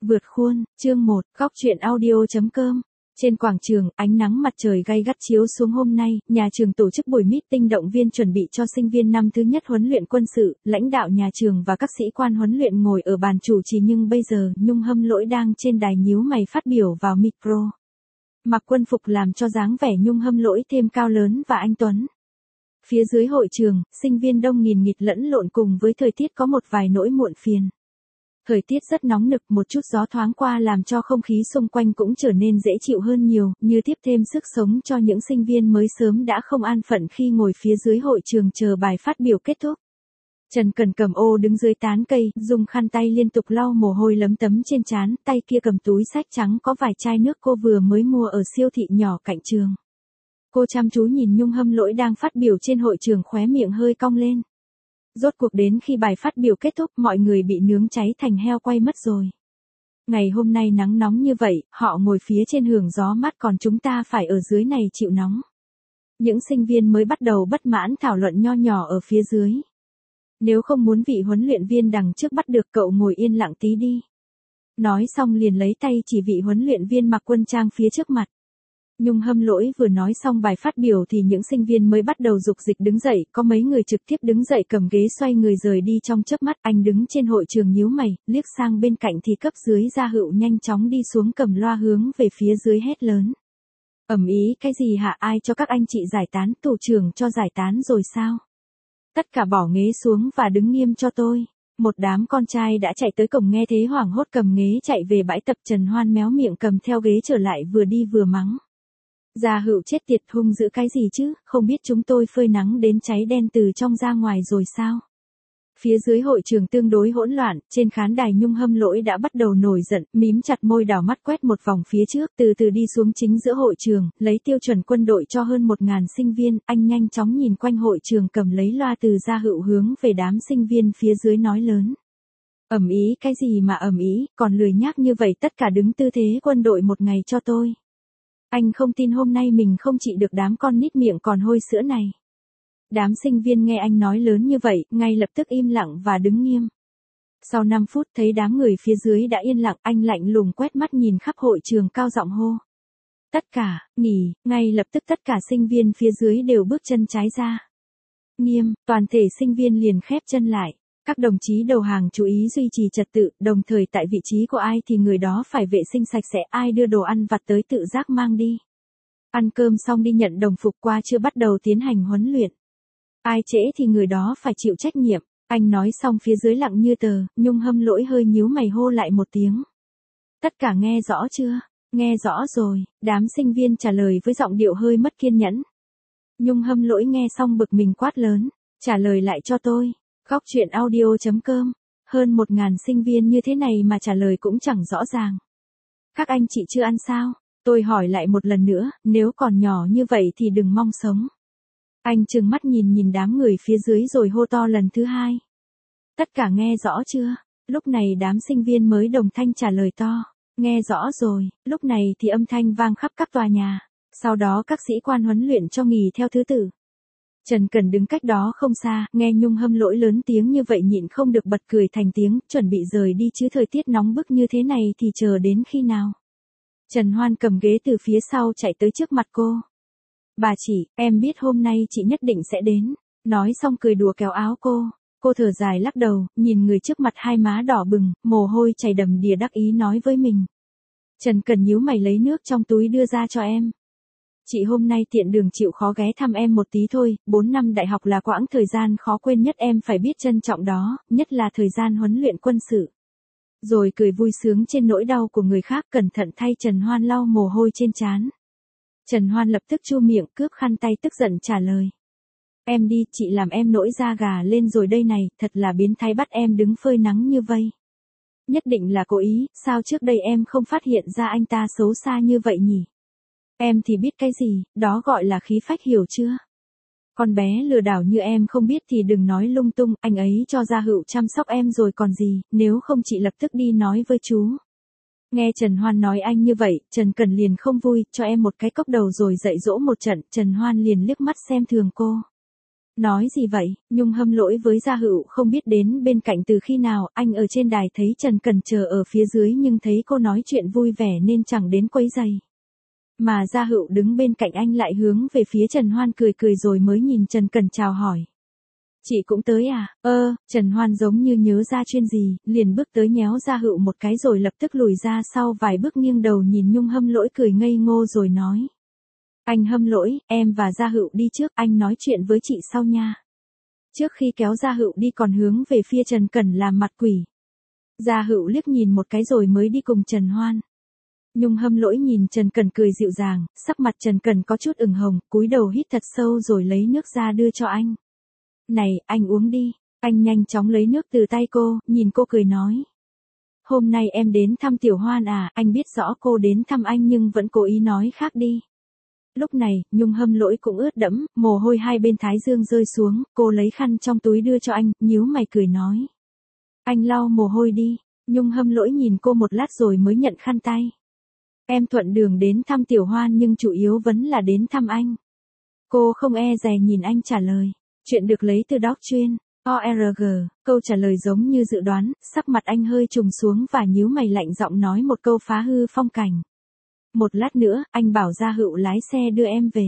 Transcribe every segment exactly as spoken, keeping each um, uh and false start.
Vượt khuôn, chương một, góc truyện audio.com. Trên quảng trường, ánh nắng mặt trời gay gắt chiếu xuống hôm nay, nhà trường tổ chức buổi meeting động viên chuẩn bị cho sinh viên năm thứ nhất huấn luyện quân sự, lãnh đạo nhà trường và các sĩ quan huấn luyện ngồi ở bàn chủ trì nhưng bây giờ Nhung Hâm Lỗi đang trên đài nhíu mày phát biểu vào micro. Mặc quân phục làm cho dáng vẻ Nhung Hâm Lỗi thêm cao lớn và anh tuấn. Phía dưới hội trường, sinh viên đông nghìn nghịt lẫn lộn cùng với thời tiết có một vài nỗi muộn phiền. Thời tiết rất nóng nực, một chút gió thoáng qua làm cho không khí xung quanh cũng trở nên dễ chịu hơn nhiều, như tiếp thêm sức sống cho những sinh viên mới sớm đã không an phận khi ngồi phía dưới hội trường chờ bài phát biểu kết thúc. Trần Cần cầm ô đứng dưới tán cây, dùng khăn tay liên tục lau mồ hôi lấm tấm trên trán, tay kia cầm túi xách trắng có vài chai nước cô vừa mới mua ở siêu thị nhỏ cạnh trường. Cô chăm chú nhìn Nhung Hâm Lỗi đang phát biểu trên hội trường, khóe miệng hơi cong lên. Rốt cuộc đến khi bài phát biểu kết thúc, mọi người bị nướng cháy thành heo quay mất rồi. Ngày hôm nay nắng nóng như vậy, họ ngồi phía trên hưởng gió mát còn chúng ta phải ở dưới này chịu nóng. Những sinh viên mới bắt đầu bất mãn thảo luận nho nhỏ ở phía dưới. Nếu không muốn vị huấn luyện viên đằng trước bắt được cậu ngồi yên lặng tí đi. Nói xong liền lấy tay chỉ vị huấn luyện viên mặc quân trang phía trước mặt. Nhung Hâm Lỗi vừa nói xong bài phát biểu thì những sinh viên mới bắt đầu dục dịch đứng dậy, có mấy người trực tiếp đứng dậy cầm ghế xoay người rời đi trong chớp mắt. Anh đứng trên hội trường nhíu mày, liếc sang bên cạnh thì cấp dưới Gia Hữu nhanh chóng đi xuống cầm loa hướng về phía dưới hét lớn. Ầm ĩ cái gì hả, ai cho các anh chị giải tán, tổ trưởng cho giải tán rồi sao? Tất cả bỏ ghế xuống và đứng nghiêm cho tôi. Một đám con trai đã chạy tới cổng nghe thế hoảng hốt cầm ghế chạy về bãi tập. Trần Hoan méo miệng cầm theo ghế trở lại vừa đi vừa mắng. Gia Hữu chết tiệt, hung dữ cái gì chứ, không biết chúng tôi phơi nắng đến cháy đen từ trong ra ngoài rồi sao? Phía dưới hội trường tương đối hỗn loạn, trên khán đài Nhung Hâm Lỗi đã bắt đầu nổi giận, mím chặt môi đảo mắt quét một vòng phía trước, từ từ đi xuống chính giữa hội trường, lấy tiêu chuẩn quân đội cho hơn một ngàn sinh viên, anh nhanh chóng nhìn quanh hội trường cầm lấy loa từ Gia Hữu hướng về đám sinh viên phía dưới nói lớn. Ầm ĩ cái gì mà ầm ĩ, còn lười nhác như vậy, tất cả đứng tư thế quân đội một ngày cho tôi. Anh không tin hôm nay mình không trị được đám con nít miệng còn hôi sữa này. Đám sinh viên nghe anh nói lớn như vậy, ngay lập tức im lặng và đứng nghiêm. Sau năm phút thấy đám người phía dưới đã yên lặng, anh lạnh lùng quét mắt nhìn khắp hội trường cao giọng hô. Tất cả, nghỉ, ngay lập tức tất cả sinh viên phía dưới đều bước chân trái ra. Nghiêm, toàn thể sinh viên liền khép chân lại. Các đồng chí đầu hàng chú ý duy trì trật tự, đồng thời tại vị trí của ai thì người đó phải vệ sinh sạch sẽ, ai đưa đồ ăn vặt tới tự giác mang đi. Ăn cơm xong đi nhận đồng phục, qua chưa bắt đầu tiến hành huấn luyện. Ai trễ thì người đó phải chịu trách nhiệm. Anh nói xong phía dưới lặng như tờ, Nhung Hâm Lỗi hơi nhíu mày hô lại một tiếng. Tất cả nghe rõ chưa? Nghe rõ rồi, đám sinh viên trả lời với giọng điệu hơi mất kiên nhẫn. Nhung Hâm Lỗi nghe xong bực mình quát lớn, trả lời lại cho tôi. Góc truyện audio.com, hơn một ngàn sinh viên như thế này mà trả lời cũng chẳng rõ ràng. Các anh chị chưa ăn sao? Tôi hỏi lại một lần nữa, nếu còn nhỏ như vậy thì đừng mong sống. Anh trừng mắt nhìn nhìn đám người phía dưới rồi hô to lần thứ hai. Tất cả nghe rõ chưa? Lúc này đám sinh viên mới đồng thanh trả lời to. Nghe rõ rồi, lúc này thì âm thanh vang khắp các tòa nhà. Sau đó các sĩ quan huấn luyện cho nghỉ theo thứ tự. Trần Cần đứng cách đó không xa, nghe Nhung Hâm Lỗi lớn tiếng như vậy nhịn không được bật cười thành tiếng, chuẩn bị rời đi chứ thời tiết nóng bức như thế này thì chờ đến khi nào. Trần Hoan cầm ghế từ phía sau chạy tới trước mặt cô. Bà chị, em biết hôm nay chị nhất định sẽ đến. Nói xong cười đùa kéo áo cô. Cô thở dài lắc đầu, nhìn người trước mặt hai má đỏ bừng, mồ hôi chảy đầm đìa đắc ý nói với mình. Trần Cần nhíu mày lấy nước trong túi đưa ra cho em. Chị hôm nay tiện đường chịu khó ghé thăm em một tí thôi, bốn năm đại học là quãng thời gian khó quên nhất, em phải biết trân trọng đó, nhất là thời gian huấn luyện quân sự. Rồi cười vui sướng trên nỗi đau của người khác, cẩn thận thay Trần Hoan lau mồ hôi trên trán. Trần Hoan lập tức chu miệng, cướp khăn tay tức giận trả lời. Em đi, chị làm em nổi da gà lên rồi đây này, thật là biến thái bắt em đứng phơi nắng như vây. Nhất định là cố ý, sao trước đây em không phát hiện ra anh ta xấu xa như vậy nhỉ? Em thì biết cái gì, đó gọi là khí phách hiểu chưa? Con bé lừa đảo như em không biết thì đừng nói lung tung, anh ấy cho Gia Hữu chăm sóc em rồi còn gì, nếu không chị lập tức đi nói với chú. Nghe Trần Hoan nói anh như vậy, Trần Cần liền không vui, cho em một cái cốc đầu rồi dạy dỗ một trận, Trần Hoan liền liếc mắt xem thường cô. Nói gì vậy, Nhung hâm lỗi với Gia Hữu không biết đến bên cạnh từ khi nào, anh ở trên đài thấy Trần Cần chờ ở phía dưới nhưng thấy cô nói chuyện vui vẻ nên chẳng đến quấy giày. Mà Gia Hữu đứng bên cạnh anh lại hướng về phía Trần Hoan cười cười rồi mới nhìn Trần Cần chào hỏi. Chị cũng tới à, ơ, Trần Hoan giống như nhớ ra chuyện gì, liền bước tới nhéo Gia Hữu một cái rồi lập tức lùi ra sau vài bước nghiêng đầu nhìn Nhung hâm lỗi cười ngây ngô rồi nói. Anh hâm lỗi, em và Gia Hữu đi trước, anh nói chuyện với chị sau nha. Trước khi kéo Gia Hữu đi còn hướng về phía Trần Cẩn làm mặt quỷ. Gia Hữu liếc nhìn một cái rồi mới đi cùng Trần Hoan. Nhung hâm lỗi nhìn Trần Cẩn cười dịu dàng, sắc mặt Trần Cẩn có chút ửng hồng, cúi đầu hít thật sâu rồi lấy nước ra đưa cho anh. Này, anh uống đi. Anh nhanh chóng lấy nước từ tay cô, nhìn cô cười nói. Hôm nay em đến thăm Tiểu Hoan à, anh biết rõ cô đến thăm anh nhưng vẫn cố ý nói khác đi. Lúc này, Nhung hâm lỗi cũng ướt đẫm, mồ hôi hai bên thái dương rơi xuống, cô lấy khăn trong túi đưa cho anh, nhíu mày cười nói. Anh lau mồ hôi đi. Nhung hâm lỗi nhìn cô một lát rồi mới nhận khăn tay. Em thuận đường đến thăm Tiểu Hoan nhưng chủ yếu vẫn là đến thăm anh. Cô không e dè nhìn anh trả lời. Chuyện được lấy từ Doc chuyên. o rờ giê, câu trả lời giống như dự đoán, sắc mặt anh hơi trùng xuống và nhíu mày lạnh giọng nói một câu phá hư phong cảnh. Một lát nữa, anh bảo Gia Hữu lái xe đưa em về.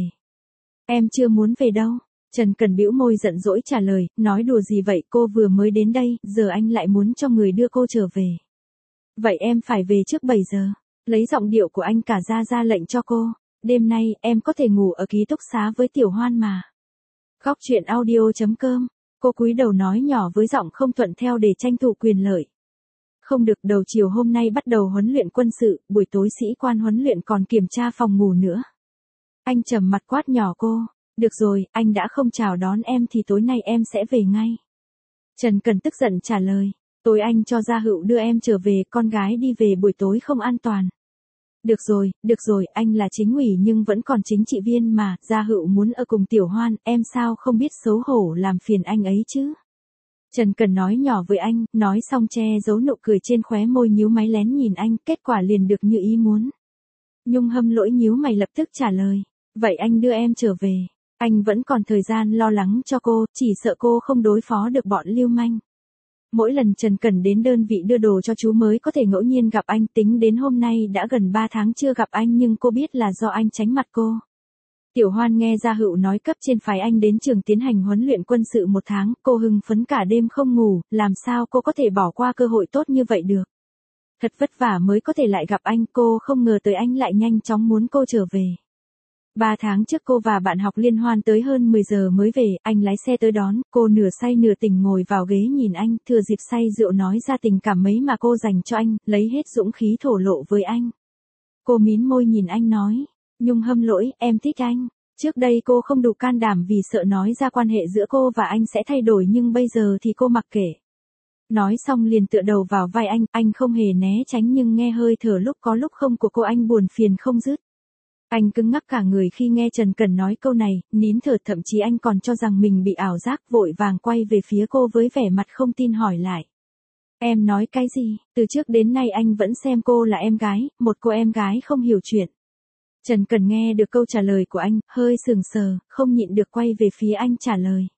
Em chưa muốn về đâu. Trần Cần bĩu môi giận dỗi trả lời, nói đùa gì vậy, cô vừa mới đến đây, giờ anh lại muốn cho người đưa cô trở về. Vậy em phải về trước bảy giờ. Lấy giọng điệu của anh cả ra ra lệnh cho cô. Đêm nay, em có thể ngủ ở ký túc xá với Tiểu Hoan mà. Góc truyện audio chấm com. Cô cúi đầu nói nhỏ với giọng không thuận theo để tranh thủ quyền lợi. Không được, đầu chiều hôm nay bắt đầu huấn luyện quân sự, buổi tối sĩ quan huấn luyện còn kiểm tra phòng ngủ nữa. Anh trầm mặt quát nhỏ cô. Được rồi, anh đã không chào đón em thì tối nay em sẽ về ngay. Trần Cần tức giận trả lời. Tối anh cho Gia Hữu đưa em trở về, con gái đi về buổi tối không an toàn. Được rồi, được rồi, anh là chính ủy nhưng vẫn còn chính trị viên mà, Gia Hữu muốn ở cùng Tiểu Hoan, em sao không biết xấu hổ làm phiền anh ấy chứ? Trần Cần nói nhỏ với anh, nói xong che giấu nụ cười trên khóe môi nhíu máy lén nhìn anh, kết quả liền được như ý muốn. Nhung hâm lỗi nhíu mày lập tức trả lời, vậy anh đưa em trở về. Anh vẫn còn thời gian lo lắng cho cô, chỉ sợ cô không đối phó được bọn lưu manh. Mỗi lần Trần Cần đến đơn vị đưa đồ cho chú mới có thể ngẫu nhiên gặp anh, tính đến hôm nay đã gần ba tháng chưa gặp anh nhưng cô biết là do anh tránh mặt cô. Tiểu Hoan nghe Gia Hữu nói cấp trên phái anh đến trường tiến hành huấn luyện quân sự một tháng, cô hưng phấn cả đêm không ngủ, làm sao cô có thể bỏ qua cơ hội tốt như vậy được. Thật vất vả mới có thể lại gặp anh, cô không ngờ tới anh lại nhanh chóng muốn cô trở về. Ba tháng trước cô và bạn học liên hoan tới hơn mười giờ mới về, anh lái xe tới đón, cô nửa say nửa tỉnh ngồi vào ghế nhìn anh, thừa dịp say rượu nói ra tình cảm mấy mà cô dành cho anh, lấy hết dũng khí thổ lộ với anh. Cô mím môi nhìn anh nói, Nhung hâm lỗi, em thích anh. Trước đây cô không đủ can đảm vì sợ nói ra quan hệ giữa cô và anh sẽ thay đổi nhưng bây giờ thì cô mặc kệ. Nói xong liền tựa đầu vào vai anh, anh không hề né tránh nhưng nghe hơi thở lúc có lúc không của cô anh buồn phiền không dứt. Anh cứng ngắc cả người khi nghe Trần Cần nói câu này, nín thở, thậm chí anh còn cho rằng mình bị ảo giác, vội vàng quay về phía cô với vẻ mặt không tin hỏi lại. Em nói cái gì? Từ trước đến nay anh vẫn xem cô là em gái, một cô em gái không hiểu chuyện. Trần Cần nghe được câu trả lời của anh, hơi sừng sờ, không nhịn được quay về phía anh trả lời.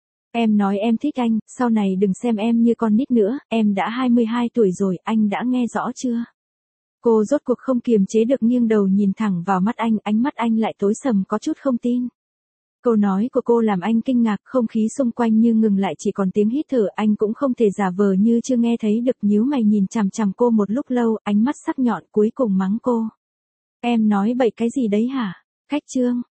Em nói em thích anh, sau này đừng xem em như con nít nữa, em đã hai mươi hai tuổi rồi, anh đã nghe rõ chưa? Cô rốt cuộc không kiềm chế được nghiêng đầu nhìn thẳng vào mắt anh, ánh mắt anh lại tối sầm có chút không tin. Câu nói của cô làm anh kinh ngạc, không khí xung quanh như ngừng lại chỉ còn tiếng hít thở, anh cũng không thể giả vờ như chưa nghe thấy được, nhíu mày nhìn chằm chằm cô một lúc lâu, ánh mắt sắc nhọn cuối cùng mắng cô. Em nói bậy cái gì đấy hả? Khách trương,